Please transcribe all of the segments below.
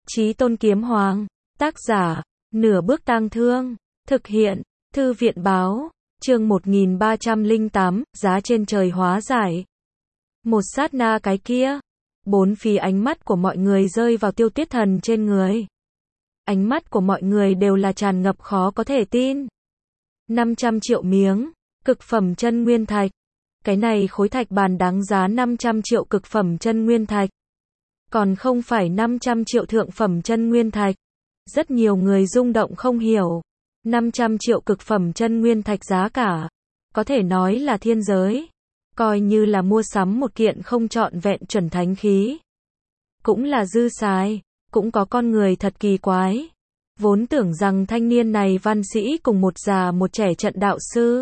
Chí Tôn Kiếm Hoàng. Tác giả, Nửa Bước Tang Thương. Thực hiện, Thư viện Báo. Chương 1308, giá trên trời hóa giải. Một sát na cái kia, bốn phía ánh mắt của mọi người rơi vào Tiêu Tuyết Thần trên người. Ánh mắt của mọi người đều là tràn ngập khó có thể tin. 500 triệu miếng, cực phẩm chân nguyên thạch. Cái này khối thạch bàn đáng giá 500 triệu cực phẩm chân nguyên thạch. Còn không phải 500 triệu thượng phẩm chân nguyên thạch. Rất nhiều người rung động không hiểu. 500 triệu cực phẩm chân nguyên thạch giá cả. Có thể nói là thiên giới. Coi như là mua sắm một kiện không trọn vẹn chuẩn thánh khí. Cũng là dư xài. Cũng có con người thật kỳ quái. Vốn tưởng rằng thanh niên này văn sĩ cùng một già một trẻ trận đạo sư.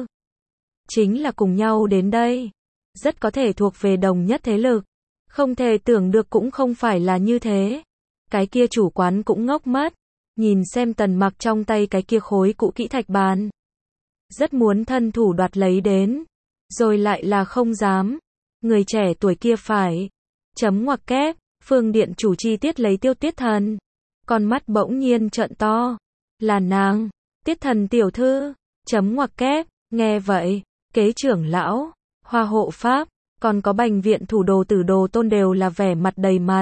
Chính là cùng nhau đến đây. Rất có thể thuộc về đồng nhất thế lực. Không thể tưởng được cũng không phải là như thế. Cái kia chủ quán cũng ngốc mất. Nhìn xem Tần Mặc trong tay cái kia khối cũ kỹ thạch bàn. Rất muốn thân thủ đoạt lấy đến. Rồi lại là không dám. Người trẻ tuổi kia phải. Chấm ngoặc kép. Phương Điện chủ chi tiết lấy Tiêu Tuyết Thần. Con mắt bỗng nhiên trợn to. Là nàng. Tiết Thần tiểu thư. Chấm ngoặc kép. Nghe vậy. Kế trưởng lão. Hoa hộ pháp. Còn có Bành viện thủ đồ Tử Đồ Tôn đều là vẻ mặt đầy mặt.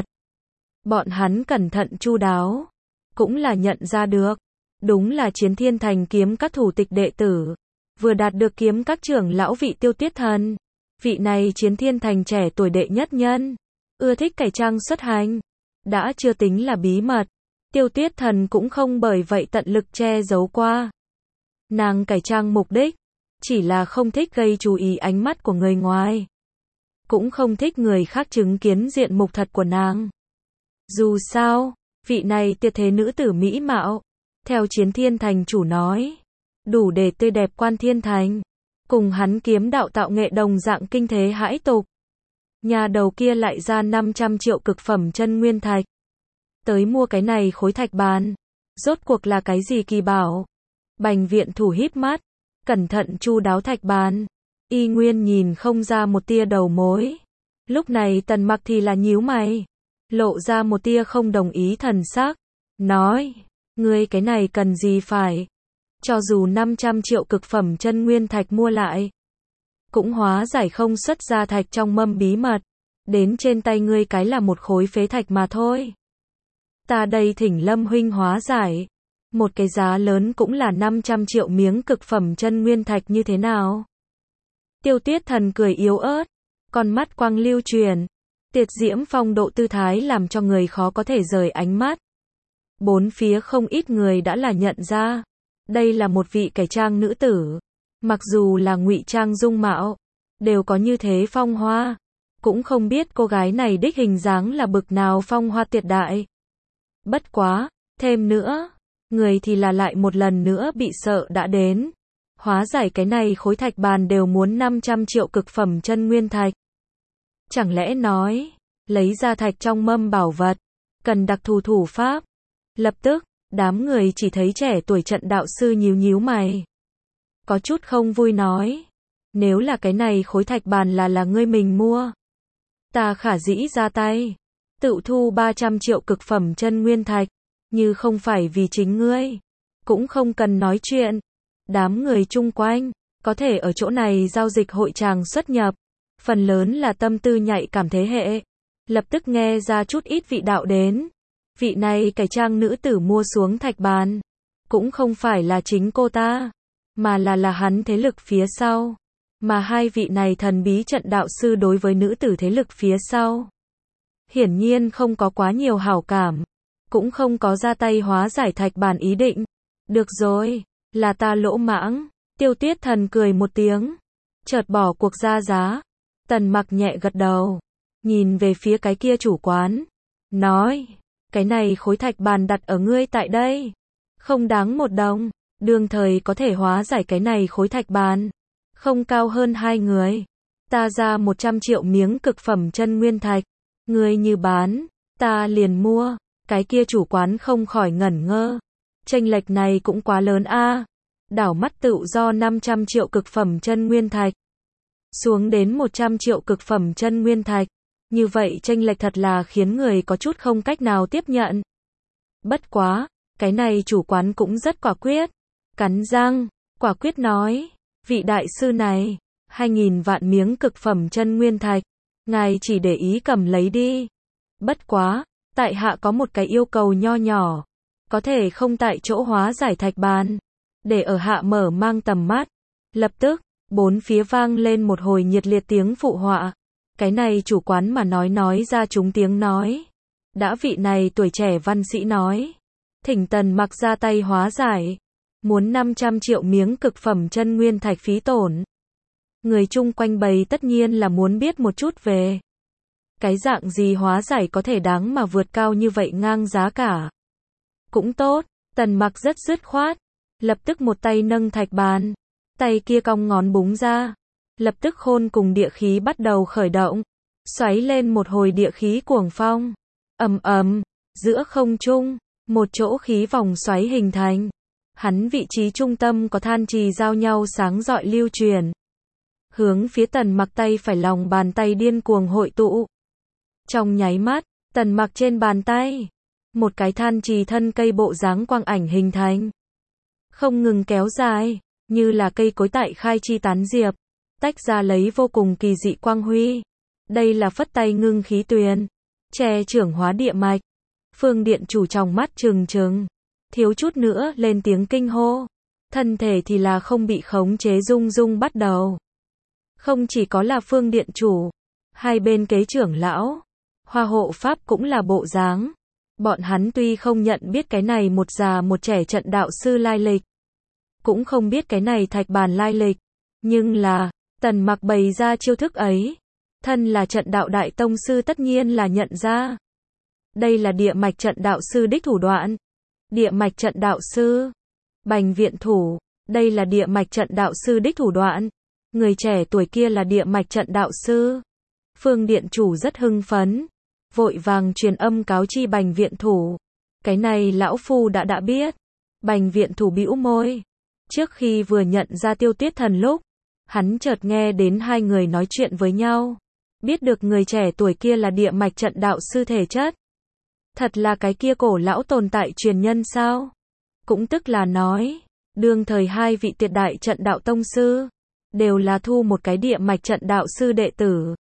Bọn hắn cẩn thận chu đáo. Cũng là nhận ra được. Đúng là Chiến Thiên Thành kiếm các thủ tịch đệ tử. Vừa đạt được kiếm các trưởng lão vị Tiêu Tuyết Thần. Vị này Chiến Thiên Thành trẻ tuổi đệ nhất nhân. Ưa thích cải trang xuất hành. Đã chưa tính là bí mật. Tiêu Tuyết Thần cũng không bởi vậy tận lực che giấu qua. Nàng cải trang mục đích. Chỉ là không thích gây chú ý ánh mắt của người ngoài. Cũng không thích người khác chứng kiến diện mục thật của nàng. Dù sao, vị này tuyệt thế nữ tử mỹ mạo. Theo Chiến Thiên Thành chủ nói. Đủ để tươi đẹp quan thiên thành. Cùng hắn kiếm đạo tạo nghệ đồng dạng kinh thế hãi tục. Nhà đầu kia lại ra 500 triệu cực phẩm chân nguyên thạch. Tới mua cái này khối thạch bàn. Rốt cuộc là cái gì kỳ bảo. Bành viện thủ híp mắt. Cẩn thận chu đáo thạch bàn. Y nguyên nhìn không ra một tia đầu mối. Lúc này Tần Mặc thì là nhíu mày. Lộ ra một tia không đồng ý thần sắc. Nói. Ngươi cái này cần gì phải. Cho dù 500 triệu cực phẩm chân nguyên thạch mua lại. Cũng hóa giải không xuất ra thạch trong mâm bí mật. Đến trên tay ngươi cái là một khối phế thạch mà thôi. Ta đây thỉnh Lâm huynh hóa giải. Một cái giá lớn cũng là 500 triệu miếng cực phẩm chân nguyên thạch như thế nào? Tiêu Tuyết Thần cười yếu ớt. Con mắt quang lưu truyền. Tiệt diễm phong độ tư thái làm cho người khó có thể rời ánh mắt. Bốn phía không ít người đã là nhận ra. Đây là một vị cải trang nữ tử. Mặc dù là ngụy trang dung mạo. Đều có như thế phong hoa. Cũng không biết cô gái này đích hình dáng là bực nào phong hoa tuyệt đại. Bất quá. Thêm nữa. Người thì là lại một lần nữa bị sợ đã đến. Hóa giải cái này khối thạch bàn đều muốn 500 triệu cực phẩm chân nguyên thạch. Chẳng lẽ nói. Lấy ra thạch trong mâm bảo vật. Cần đặc thù thủ pháp. Lập tức. Đám người chỉ thấy trẻ tuổi trận đạo sư nhíu nhíu mày. Có chút không vui nói. Nếu là cái này khối thạch bàn là ngươi mình mua. Ta khả dĩ ra tay. Tự thu 300 triệu cực phẩm chân nguyên thạch. Như không phải vì chính ngươi. Cũng không cần nói chuyện. Đám người chung quanh. Có thể ở chỗ này giao dịch hội tràng xuất nhập. Phần lớn là tâm tư nhạy cảm thế hệ. Lập tức nghe ra chút ít vị đạo đến. Vị này cải trang nữ tử mua xuống thạch bàn. Cũng không phải là chính cô ta. Mà là hắn thế lực phía sau. Mà hai vị này thần bí trận đạo sư đối với nữ tử thế lực phía sau. Hiển nhiên không có quá nhiều hảo cảm. Cũng không có ra tay hóa giải thạch bàn ý định. Được rồi, là ta lỗ mãng. Tiêu Tuyết Thần cười một tiếng. Chợt bỏ cuộc ra giá. Tần Mặc nhẹ gật đầu. Nhìn về phía cái kia chủ quán. Nói. Cái này khối thạch bàn đặt ở ngươi tại đây. Không đáng 1 đồng. Đương thời có thể hóa giải cái này khối thạch bàn. Không cao hơn 2 người. Ta ra 100 triệu miếng cực phẩm chân nguyên thạch. Ngươi như bán. Ta liền mua. Cái kia chủ quán không khỏi ngẩn ngơ. Chênh lệch này cũng quá lớn a. Đảo mắt tự do 500 triệu cực phẩm chân nguyên thạch. Xuống đến 100 triệu cực phẩm chân nguyên thạch. Như vậy chênh lệch thật là khiến người có chút không cách nào tiếp nhận. Bất quá, cái này chủ quán cũng rất quả quyết. Cắn răng, quả quyết nói, vị đại sư này, 2.000 vạn miếng cực phẩm chân nguyên thạch, ngài chỉ để ý cầm lấy đi. Bất quá, tại hạ có một cái yêu cầu nho nhỏ, có thể không tại chỗ hóa giải thạch bàn, để ở hạ mở mang tầm mắt. Lập tức, bốn phía vang lên một hồi nhiệt liệt tiếng phụ họa. Cái này chủ quán mà nói ra chúng tiếng nói. Đã vị này tuổi trẻ văn sĩ nói, thỉnh Tần Mặc ra tay hóa giải, muốn 500 triệu miếng cực phẩm chân nguyên thạch phí tổn. Người chung quanh bầy tất nhiên là muốn biết một chút về cái dạng gì hóa giải có thể đáng mà vượt cao như vậy ngang giá cả. Cũng tốt, Tần Mặc rất dứt khoát, lập tức một tay nâng thạch bàn, tay kia cong ngón búng ra, lập tức khôn cùng địa khí bắt đầu khởi động, xoáy lên một hồi địa khí cuồng phong. Ầm ầm, giữa không trung, một chỗ khí vòng xoáy hình thành. Hắn vị trí trung tâm có than trì giao nhau sáng rọi lưu truyền. Hướng phía Tần Mặc tay phải lòng bàn tay điên cuồng hội tụ. Trong nháy mắt, Tần Mặc trên bàn tay, một cái than trì thân cây bộ dáng quang ảnh hình thành. Không ngừng kéo dài, như là cây cối tại khai chi tán diệp, tách ra lấy vô cùng kỳ dị quang huy. Đây là phất tay ngưng khí tuyền, che trưởng hóa địa mạch. Phương điện chủ trong mắt trừng trừng, thiếu chút nữa lên tiếng kinh hô. Thân thể thì là không bị khống chế rung rung bắt đầu. Không chỉ có là phương điện chủ, hai bên kế trưởng lão, Hoa hộ pháp cũng là bộ dáng. Bọn hắn tuy không nhận biết cái này một già một trẻ trận đạo sư lai lịch, cũng không biết cái này thạch bàn lai lịch, nhưng là, Tần Mặc bày ra chiêu thức ấy, thân là trận đạo đại tông sư tất nhiên là nhận ra. Đây là địa mạch trận đạo sư đích thủ đoạn. Địa mạch trận đạo sư, Bành viện thủ, đây là địa mạch trận đạo sư đích thủ đoạn. Người trẻ tuổi kia là địa mạch trận đạo sư. Phương điện chủ rất hưng phấn, vội vàng truyền âm cáo chi Bành viện thủ. Cái này lão phu đã biết. Bành viện thủ bĩu môi. Trước khi vừa nhận ra Tiêu Tuyết Thần lúc, hắn chợt nghe đến hai người nói chuyện với nhau. Biết được người trẻ tuổi kia là địa mạch trận đạo sư thể chất. Thật là cái kia cổ lão tồn tại truyền nhân sao? Cũng tức là nói, đương thời hai vị tuyệt đại trận đạo tông sư, đều là thu một cái địa mạch trận đạo sư đệ tử.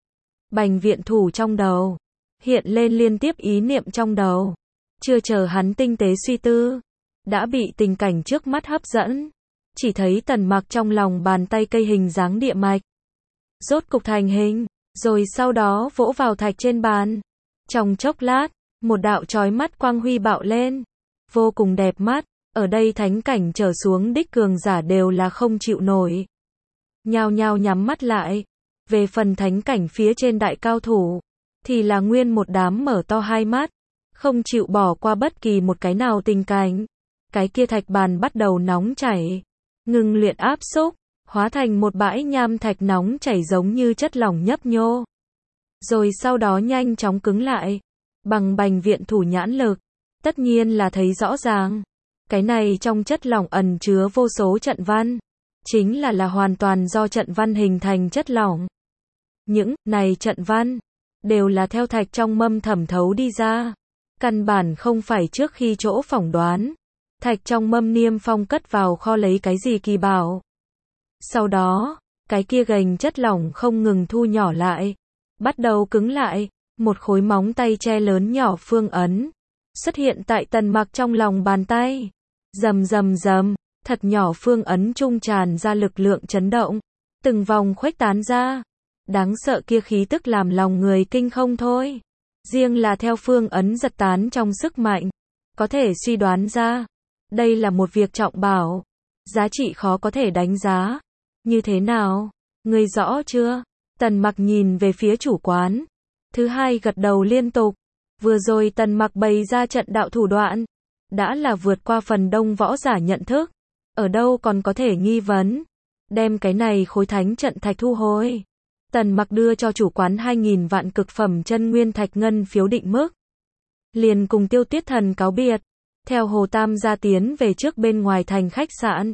Bành viện thủ trong đầu, hiện lên liên tiếp ý niệm trong đầu. Chưa chờ hắn tinh tế suy tư, đã bị tình cảnh trước mắt hấp dẫn. Chỉ thấy Tần Mặc trong lòng bàn tay cây hình dáng địa mạch. Rốt cục thành hình, rồi sau đó vỗ vào thạch trên bàn. Trong chốc lát, một đạo chói mắt quang huy bạo lên. Vô cùng đẹp mắt, ở đây thánh cảnh trở xuống đích cường giả đều là không chịu nổi. Nhao nhao nhắm mắt lại. Về phần thánh cảnh phía trên đại cao thủ, thì là nguyên một đám mở to hai mắt, không chịu bỏ qua bất kỳ một cái nào tình cảnh. Cái kia thạch bàn bắt đầu nóng chảy, ngừng luyện áp xúc, hóa thành một bãi nham thạch nóng chảy giống như chất lỏng nhấp nhô. Rồi sau đó nhanh chóng cứng lại. Bằng Bành viện thủ nhãn lực, tất nhiên là thấy rõ ràng. Cái này trong chất lỏng ẩn chứa vô số trận văn. Chính là hoàn toàn do trận văn hình thành chất lỏng. Những này trận văn đều là theo thạch trong mâm thẩm thấu đi ra. Căn bản không phải trước khi chỗ phỏng đoán. Thạch trong mâm niêm phong cất vào kho lấy cái gì kỳ bảo. Sau đó, cái kia gành chất lỏng không ngừng thu nhỏ lại. Bắt đầu cứng lại. Một khối móng tay che lớn nhỏ phương ấn xuất hiện tại Tần Mặc trong lòng bàn tay. Rầm rầm rầm, thật nhỏ phương ấn trung tràn ra lực lượng chấn động, từng vòng khuếch tán ra. Đáng sợ kia khí tức làm lòng người kinh không thôi. Riêng là theo phương ấn giật tán trong sức mạnh, có thể suy đoán ra, đây là một việc trọng bảo, giá trị khó có thể đánh giá. Như thế nào? Ngươi rõ chưa? Tần Mặc nhìn về phía chủ quán. Thứ hai gật đầu liên tục. Vừa rồi Tần Mặc bày ra trận đạo thủ đoạn, đã là vượt qua phần đông võ giả nhận thức. Ở đâu còn có thể nghi vấn. Đem cái này khối thánh trận thạch thu hồi. Tần Mặc đưa cho chủ quán 2.000 vạn cực phẩm chân nguyên thạch ngân phiếu định mức. Liền cùng Tiêu Tuyết Thần cáo biệt. Theo Hồ Tam gia tiến về trước bên ngoài thành khách sạn.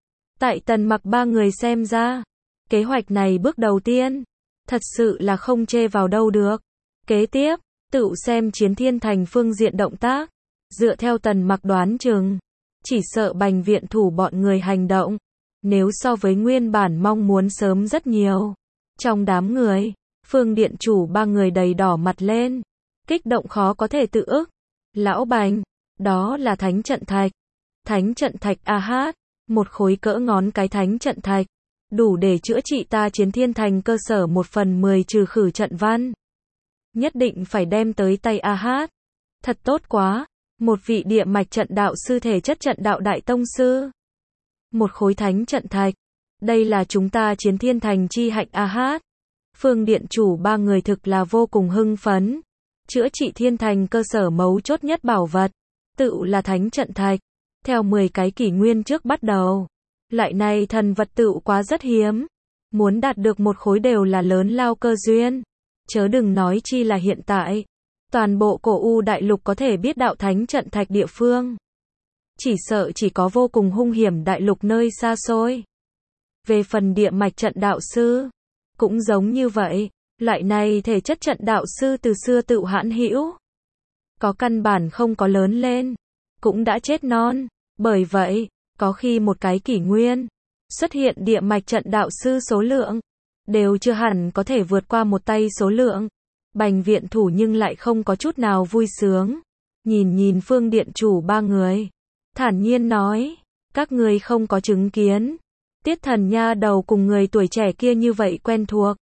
Tại Tần Mặc ba người xem ra, kế hoạch này bước đầu tiên, thật sự là không chê vào đâu được. Kế tiếp, tự xem Chiến Thiên Thành phương diện động tác. Dựa theo Tần Mặc đoán chừng, chỉ sợ Bành viện thủ bọn người hành động, nếu so với nguyên bản mong muốn sớm rất nhiều. Trong đám người, Phương Điện chủ ba người đầy đỏ mặt lên, kích động khó có thể tự ức. Lão Bành, đó là thánh trận thạch. Thánh trận thạch a hát, một khối cỡ ngón cái thánh trận thạch, đủ để chữa trị ta Chiến Thiên Thành cơ sở 1/10 trừ khử trận văn. Nhất định phải đem tới tay a hát. Thật tốt quá, một vị địa mạch trận đạo sư thể chất trận đạo đại tông sư. Một khối thánh trận thạch, đây là chúng ta Chiến Thiên Thành chi hạnh a hát. Phương Điện chủ ba người thực là vô cùng hưng phấn. Chữa trị thiên thành cơ sở mấu chốt nhất bảo vật, tự là thánh trận thạch. Theo 10 cái kỷ nguyên trước bắt đầu, lại này thần vật tự quá rất hiếm. Muốn đạt được một khối đều là lớn lao cơ duyên. Chớ đừng nói chi là hiện tại. Toàn bộ cổ U đại lục có thể biết đạo thánh trận thạch địa phương. Chỉ sợ chỉ có vô cùng hung hiểm đại lục nơi xa xôi. Về phần địa mạch trận đạo sư, cũng giống như vậy. Loại này thể chất trận đạo sư từ xưa tự hãn hữu. Có căn bản không có lớn lên, cũng đã chết non. Bởi vậy, có khi một cái kỷ nguyên, xuất hiện địa mạch trận đạo sư số lượng, đều chưa hẳn có thể vượt qua một tay số lượng. Bành viện thủ nhưng lại không có chút nào vui sướng. Nhìn Phương Điện chủ ba người, thản nhiên nói, các người không có chứng kiến. Tiết Thần nha đầu cùng người tuổi trẻ kia như vậy quen thuộc.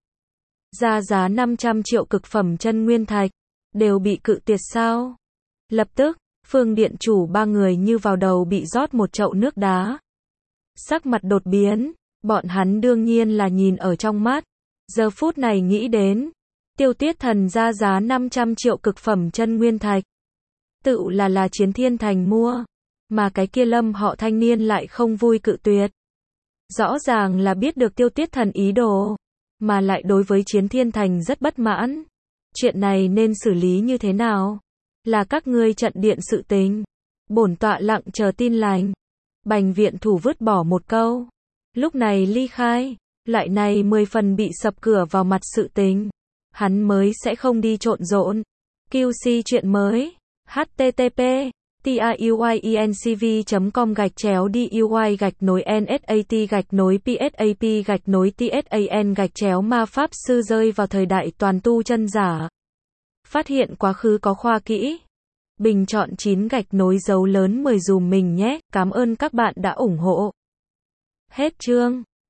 Ra giá 500 triệu cực phẩm chân nguyên thạch, đều bị cự tuyệt sao? Lập tức, Phương Điện chủ ba người như vào đầu bị rót một chậu nước đá. Sắc mặt đột biến, bọn hắn đương nhiên là nhìn ở trong mắt. Giờ phút này nghĩ đến, Tiêu Tiết Thần ra giá 500 triệu cực phẩm chân nguyên thạch. Tự là Chiến Thiên Thành mua, mà cái kia Lâm họ thanh niên lại không vui cự tuyệt. Rõ ràng là biết được Tiêu Tiết Thần ý đồ, mà lại đối với Chiến Thiên Thành rất bất mãn. Chuyện này nên xử lý như thế nào? Là các ngươi trận điện sự tình. Bổn tọa lặng chờ tin lành. Bành viện thủ vứt bỏ một câu. Lúc này ly khai, lại này 10 phần bị sập cửa vào mặt sự tình. Hắn mới sẽ không đi trộn rộn. QC chuyện mới. http tiuy_nsat_duy_psap_tsan_ma pháp sư rơi vào thời đại toàn tu chân giả. Phát hiện quá khứ có khoa kỹ. Bình chọn 9 gạch nối dấu lớn 10 dùm mình nhé. Cảm ơn các bạn đã ủng hộ. Hết chương.